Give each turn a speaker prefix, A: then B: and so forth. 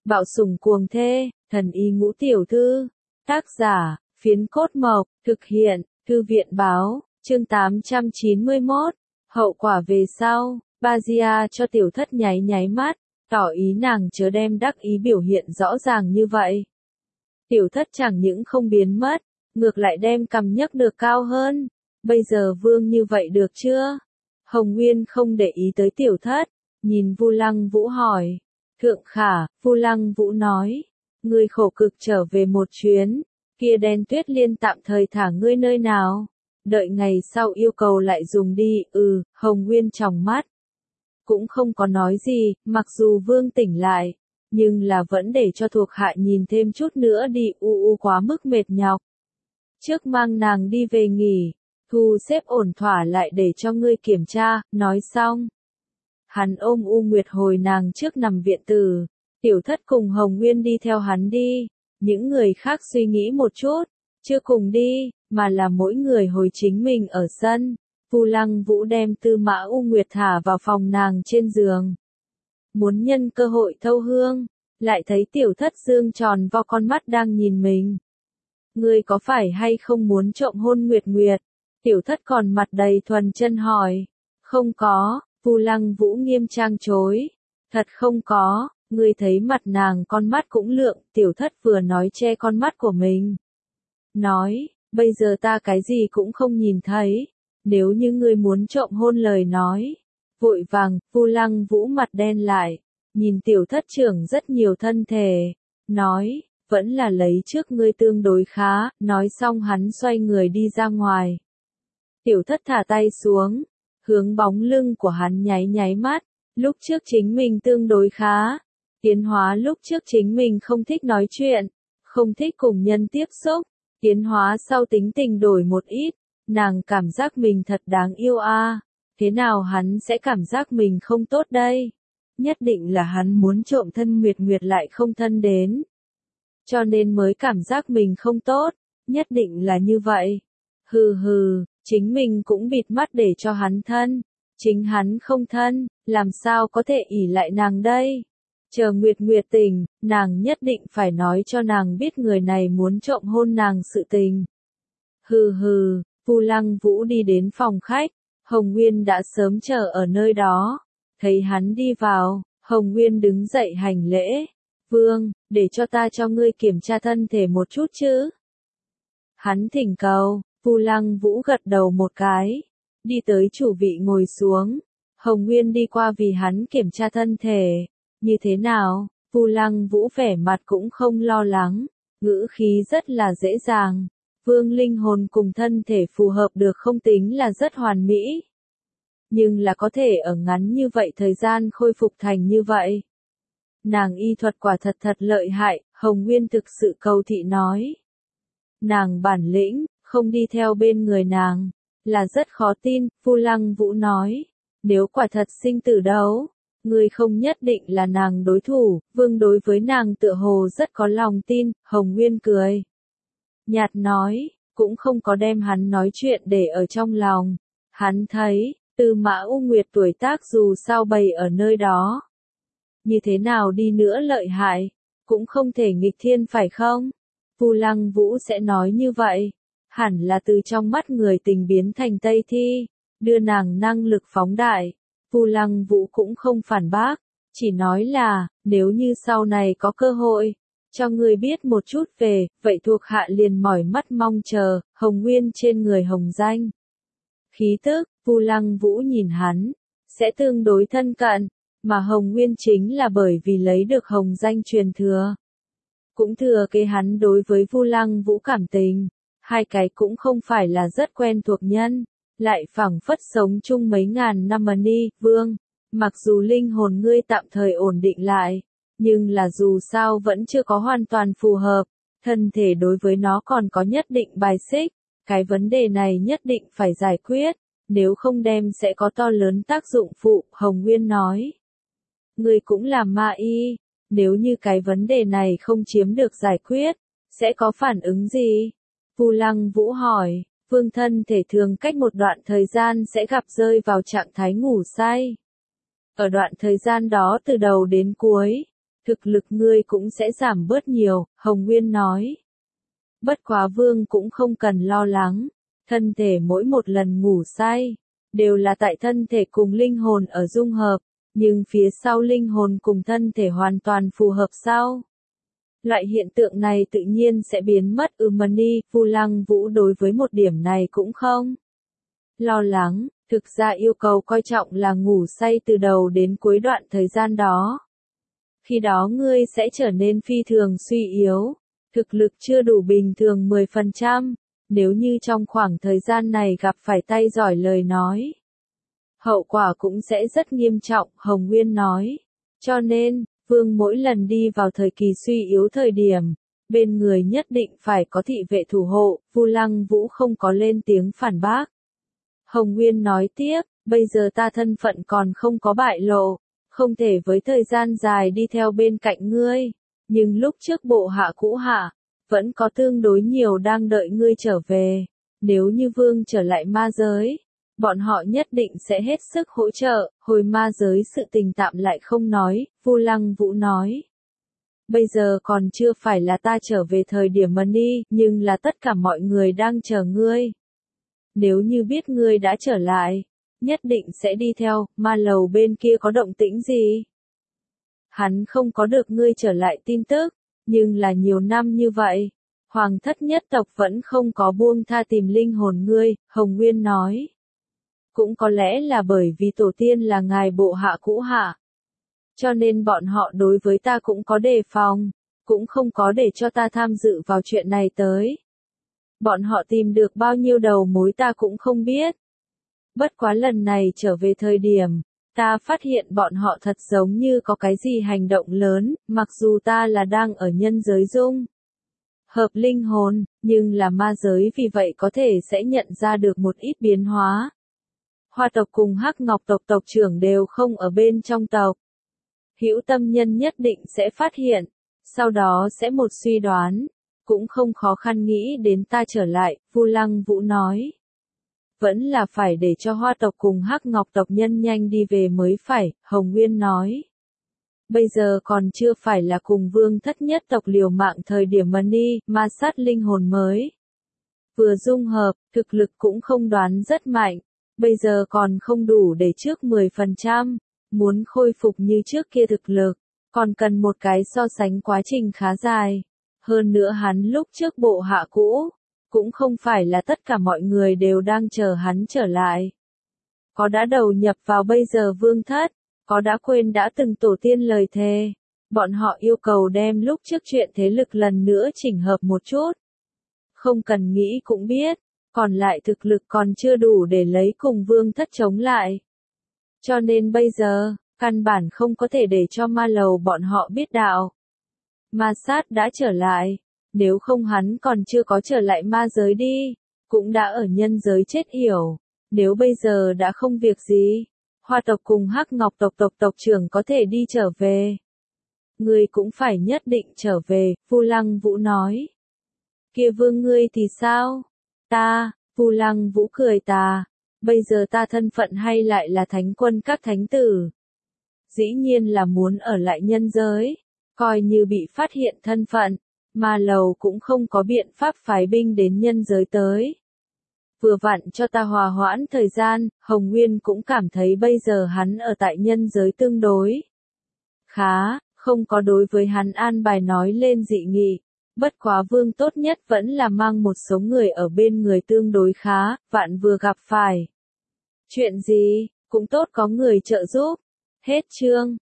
A: Bạo sủng cuồng thê, thần y ngũ tiểu thư. Tác giả, Phiến Cốt Mộc, thực hiện, Thư viện báo, chương 891. Hậu quả về sau, Bajia cho tiểu thất nháy nháy mắt, tỏ ý nàng chớ đem đắc ý biểu hiện rõ ràng như vậy. Tiểu thất chẳng những không biến mất, ngược lại đem cằm nhấc được cao hơn. Bây giờ vương như vậy được chưa? Hồng Nguyên không để ý tới tiểu thất, nhìn Vu Lăng Vũ hỏi. Thượng khả, Vu Lăng Vũ nói, ngươi khổ cực trở về một chuyến, kia đen tuyết liên tạm thời thả ngươi nơi nào? Đợi ngày sau yêu cầu lại dùng đi, Hồng Nguyên tròng mắt. Cũng không có nói gì, mặc dù vương tỉnh lại, nhưng là vẫn để cho thuộc hạ nhìn thêm chút nữa đi, quá mức mệt nhọc. Trước mang nàng đi về nghỉ, thu xếp ổn thỏa lại để cho ngươi kiểm tra, nói xong. Hắn ôm U Nguyệt hồi nàng trước nằm viện tử, tiểu thất cùng Hồng Nguyên đi theo hắn đi, những người khác suy nghĩ một chút, chưa cùng đi, mà là mỗi người hồi chính mình ở sân. Vu Lăng Vũ đem Tư Mã U Nguyệt thả vào phòng nàng trên giường. Muốn nhân cơ hội thâu hương, lại thấy tiểu thất dương tròn vo con mắt đang nhìn mình. Ngươi có phải hay không muốn trộm hôn Nguyệt Nguyệt? Tiểu thất còn mặt đầy thuần chân hỏi. Không có, Vu Lăng Vũ nghiêm trang chối. Thật không có, ngươi thấy mặt nàng con mắt cũng lượng, tiểu thất vừa nói che con mắt của mình. Nói, bây giờ ta cái gì cũng không nhìn thấy, nếu như ngươi muốn trộm hôn lời nói. Vội vàng, Vu Lăng Vũ mặt đen lại, nhìn tiểu thất trưởng rất nhiều thân thể, nói, vẫn là lấy trước ngươi tương đối khá, nói xong hắn xoay người đi ra ngoài. Tiểu thất thả tay xuống, hướng bóng lưng của hắn nháy nháy mắt, lúc trước chính mình tương đối khá, tiến hóa lúc trước chính mình không thích nói chuyện, không thích cùng nhân tiếp xúc, tiến hóa sau tính tình đổi một ít, nàng cảm giác mình thật đáng yêu thế nào hắn sẽ cảm giác mình không tốt đây? Nhất định là hắn muốn trộm thân Nguyệt Nguyệt lại không thân đến. Cho nên mới cảm giác mình không tốt, nhất định là như vậy. Chính mình cũng bịt mắt để cho hắn thân, chính hắn không thân, làm sao có thể ỷ lại nàng đây? Chờ Nguyệt Nguyệt tỉnh, nàng nhất định phải nói cho nàng biết người này muốn trộm hôn nàng sự tình. Vu Lăng Vũ đi đến phòng khách, Hồng Nguyên đã sớm chờ ở nơi đó. Thấy hắn đi vào, Hồng Nguyên đứng dậy hành lễ. Vương, để cho ta cho ngươi kiểm tra thân thể một chút chứ. Hắn thỉnh cầu, Vu Lăng Vũ gật đầu một cái. Đi tới chủ vị ngồi xuống. Hồng Nguyên đi qua vì hắn kiểm tra thân thể. Như thế nào? Vu Lăng Vũ vẻ mặt cũng không lo lắng. Ngữ khí rất là dễ dàng. Vương linh hồn cùng thân thể phù hợp được không tính là rất hoàn mỹ. Nhưng là có thể ở ngắn như vậy thời gian khôi phục thành như vậy. Nàng y thuật quả thật lợi hại, Hồng Nguyên thực sự cầu thị nói. Nàng bản lĩnh, không đi theo bên người nàng, là rất khó tin, Vu Lăng Vũ nói. Nếu quả thật sinh tử đấu, người không nhất định là nàng đối thủ, vương đối với nàng tựa hồ rất có lòng tin, Hồng Nguyên cười. Nhạt nói, cũng không có đem hắn nói chuyện để ở trong lòng. Hắn thấy, Tư Mã U Nguyệt tuổi tác dù sao bày ở nơi đó. Như thế nào đi nữa lợi hại, cũng không thể nghịch thiên phải không? Vu Lăng Vũ sẽ nói như vậy, hẳn là từ trong mắt người tình biến thành Tây Thi, đưa nàng năng lực phóng đại. Vu Lăng Vũ cũng không phản bác, chỉ nói là, nếu như sau này có cơ hội, cho người biết một chút về, vậy thuộc hạ liền mỏi mắt mong chờ, Hồng Nguyên trên người hồng danh. Khí tức, Vu Lăng Vũ nhìn hắn, sẽ tương đối thân cận, mà Hồng Nguyên chính là bởi vì lấy được hồng danh truyền thừa. Cũng thừa kế hắn đối với Vu Lăng Vũ cảm tình, hai cái cũng không phải là rất quen thuộc nhân, lại phảng phất sống chung mấy ngàn năm ni, vương, mặc dù linh hồn ngươi tạm thời ổn định lại, nhưng là dù sao vẫn chưa có hoàn toàn phù hợp, thân thể đối với nó còn có nhất định bài xích, cái vấn đề này nhất định phải giải quyết, nếu không đem sẽ có to lớn tác dụng phụ, Hồng Nguyên nói. Ngươi cũng là ma y, nếu như cái vấn đề này không chiếm được giải quyết, sẽ có phản ứng gì? Vu Lăng Vũ hỏi, vương thân thể thường cách một đoạn thời gian sẽ gặp rơi vào trạng thái ngủ say. Ở đoạn thời gian đó từ đầu đến cuối, thực lực ngươi cũng sẽ giảm bớt nhiều, Hồng Nguyên nói. Bất quá Vương cũng không cần lo lắng, thân thể mỗi một lần ngủ say, đều là tại thân thể cùng linh hồn ở dung hợp, nhưng phía sau linh hồn cùng thân thể hoàn toàn phù hợp sau. Loại hiện tượng này tự nhiên sẽ biến mất. Mani, Vu Lăng Vũ đối với một điểm này cũng không lo lắng, thực ra yêu cầu coi trọng là ngủ say từ đầu đến cuối đoạn thời gian đó. Khi đó ngươi sẽ trở nên phi thường suy yếu, thực lực chưa đủ bình thường 10%, nếu như trong khoảng thời gian này gặp phải tay giỏi lời nói. Hậu quả cũng sẽ rất nghiêm trọng, Hồng Nguyên nói. Cho nên, Vương mỗi lần đi vào thời kỳ suy yếu thời điểm, bên người nhất định phải có thị vệ thủ hộ, Vu Lăng Vũ không có lên tiếng phản bác. Hồng Nguyên nói tiếp, bây giờ ta thân phận còn không có bại lộ, không thể với thời gian dài đi theo bên cạnh ngươi, nhưng lúc trước bộ hạ cũ hạ, vẫn có tương đối nhiều đang đợi ngươi trở về, nếu như Vương trở lại ma giới, bọn họ nhất định sẽ hết sức hỗ trợ, hồi ma giới sự tình tạm lại không nói, Vu Lăng Vũ nói. Bây giờ còn chưa phải là ta trở về thời điểm Mani, nhưng là tất cả mọi người đang chờ ngươi. Nếu như biết ngươi đã trở lại, nhất định sẽ đi theo, ma lầu bên kia có động tĩnh gì? Hắn không có được ngươi trở lại tin tức, nhưng là nhiều năm như vậy, Hoàng thất nhất tộc vẫn không có buông tha tìm linh hồn ngươi, Hồng Nguyên nói. Cũng có lẽ là bởi vì tổ tiên là ngài bộ hạ cũ hạ. Cho nên bọn họ đối với ta cũng có đề phòng, cũng không có để cho ta tham dự vào chuyện này tới. Bọn họ tìm được bao nhiêu đầu mối ta cũng không biết. Bất quá lần này trở về thời điểm, ta phát hiện bọn họ thật giống như có cái gì hành động lớn, mặc dù ta là đang ở nhân giới dung. Hợp linh hồn, nhưng là ma giới vì vậy có thể sẽ nhận ra được một ít biến hóa. Hoa tộc cùng Hắc Ngọc tộc tộc trưởng đều không ở bên trong tộc. Hữu tâm nhân nhất định sẽ phát hiện, sau đó sẽ một suy đoán, cũng không khó khăn nghĩ đến ta trở lại, Vu Lăng Vũ nói. Vẫn là phải để cho Hoa tộc cùng Hắc Ngọc tộc nhân nhanh đi về mới phải, Hồng Nguyên nói. Bây giờ còn chưa phải là cùng Vương thất nhất tộc liều mạng thời điểm Mani, ma sát linh hồn mới. Vừa dung hợp, thực lực cũng không đoán rất mạnh, bây giờ còn không đủ để trước 10%, muốn khôi phục như trước kia thực lực, còn cần một cái so sánh quá trình khá dài. Hơn nữa hắn lúc trước bộ hạ cũ, cũng không phải là tất cả mọi người đều đang chờ hắn trở lại. Có đã đầu nhập vào bây giờ Vương thất, có đã quên đã từng tổ tiên lời thề. Bọn họ yêu cầu đem lúc trước chuyện thế lực lần nữa chỉnh hợp một chút. Không cần nghĩ cũng biết, còn lại thực lực còn chưa đủ để lấy cùng Vương thất chống lại. Cho nên bây giờ, căn bản không có thể để cho ma lầu bọn họ biết đạo. Ma sát đã trở lại, nếu không hắn còn chưa có trở lại ma giới đi, cũng đã ở nhân giới chết yểu, nếu bây giờ đã không việc gì, Hoa tộc cùng Hắc Ngọc tộc tộc trưởng có thể đi trở về. Ngươi cũng phải nhất định trở về, Vu Lăng Vũ nói. Kia Vương ngươi thì sao? Ta, Vu Lăng Vũ cười tà, bây giờ ta thân phận hay lại là thánh quân các thánh tử. Dĩ nhiên là muốn ở lại nhân giới, coi như bị phát hiện thân phận, ma lầu cũng không có biện pháp phái binh đến nhân giới tới. Vừa vặn cho ta hòa hoãn thời gian, Hồng Nguyên cũng cảm thấy bây giờ hắn ở tại nhân giới tương đối khá, không có đối với hắn an bài nói lên dị nghị. Bất quá Vương tốt nhất vẫn là mang một số người ở bên người tương đối khá, vạn vừa gặp phải chuyện gì, cũng tốt có người trợ giúp. Hết chương.